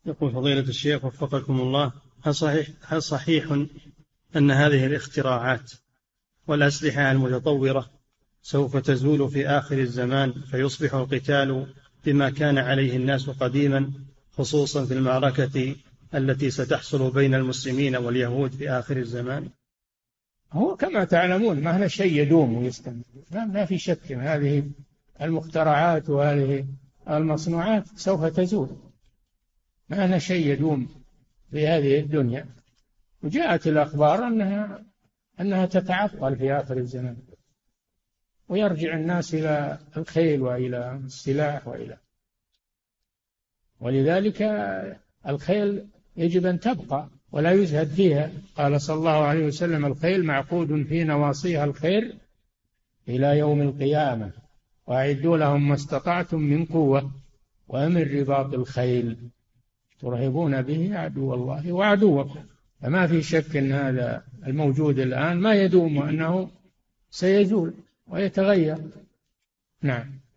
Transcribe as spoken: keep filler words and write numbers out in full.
يقول فضيلة الشيخ وفقكم الله، هل صحيح, هل صحيح أن هذه الاختراعات والأسلحة المتطورة سوف تزول في آخر الزمان فيصبح القتال بما كان عليه الناس قديما، خصوصا في المعركة التي ستحصل بين المسلمين واليهود في آخر الزمان؟ هو كما تعلمون ما هنا شيء يدوم ويستمر، ما في شك من هذه المخترعات وهذه المصنوعات سوف تزول، ما هنا شيء يدوم في هذه الدنيا. وجاءت الأخبار أنها أنها تتعطل في آخر الزمان، ويرجع الناس إلى الخيل وإلى السلاح وإلى ولذلك الخيل يجب أن تبقى ولا يزهد فيها. قال صلى الله عليه وسلم: الخيل معقود في نواصيها الخير إلى يوم القيامة، وأعدوا لهم ما استطعتم من قوة ومن رباط الخيل ترهبون به عدو الله وعدوكم. فما في شك أن هذا الموجود الآن ما يدوم وأنه سيزول ويتغير. نعم.